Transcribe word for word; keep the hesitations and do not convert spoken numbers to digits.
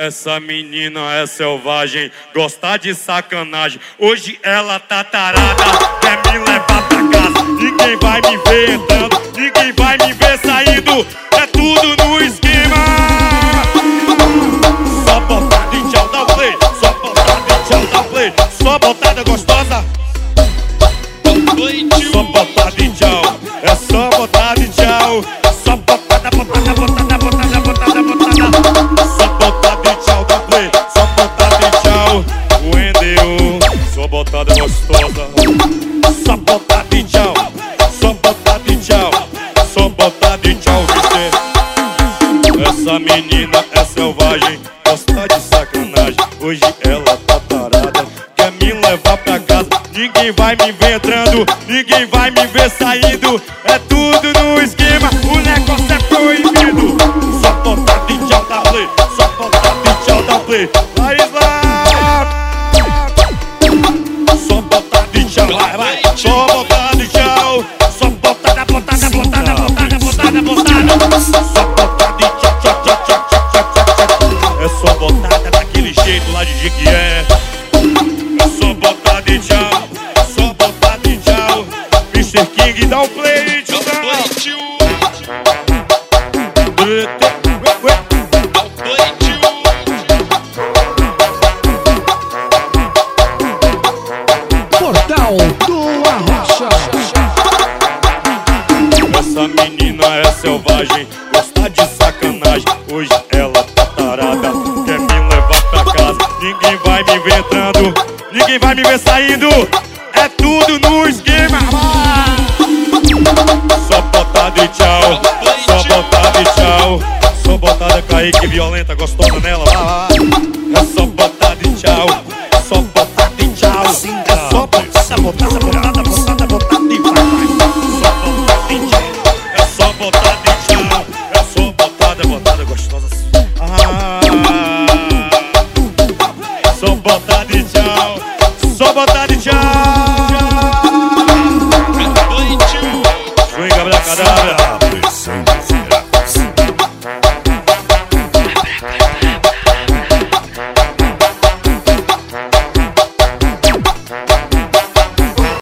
Essa menina é selvagem, gosta de sacanagem. Hoje ela tá tarada, quer me levar pra casa. Ninguém vai me ver entrando, ninguém vai me ver saindo. É tudo no esquema. Só botada e tchau, dá o play. Só botada e tchau, dá o play. Só botada gostosa. Só botada e tchau. É só botada e tchau. Só botada, botada, botada, botada, botada, botada. Só botada e tchau, dá play. Só botada e tchau. Wendeu. Só botada gostosa. Só botada e tchau. Só botada e tchau. Só botada e tchau, Vicente. Essa menina é selvagem, gosta de sacanagem. Hoje ela tá parada, quer me levar pra casa. Ninguém vai me ver entrando, ninguém vai me ver saindo. É tudo no esquema, o negócio é proibido. Só botada e tchau, dá play. Só botada e tchau, dá play. Laís lá. Só botada e tchau, vai, vai. Só botada e tchau. Só botada, botada, botada, botada, botada, botada. Só botada e tchau, tchau, tchau, tchau, tchau, tchau, tchau. É só botada daquele jeito lá de Jequié. É só botada e tchau. Só botada e tchau. mister King, dá um play, tio. Dá um play, tio. Portal do Arrocha. Essa menina é selvagem, gosta de sacanagem. Hoje ela tá tarada, quer me levar pra casa. Ninguém vai me ver entrando, ninguém vai me ver saindo. É tudo no esquema. Só botada e tchau. Só botada e tchau. Só botada, Kaique, violenta, gostosa nela. É só botada e tchau. Só botada e tchau. É só botada, botada, botada, botada, botada e vai. Só botada e tchau. É só botada e tchau. É só botada, botada, gostosa. Ah, só botada e tchau. Só botada e tchau.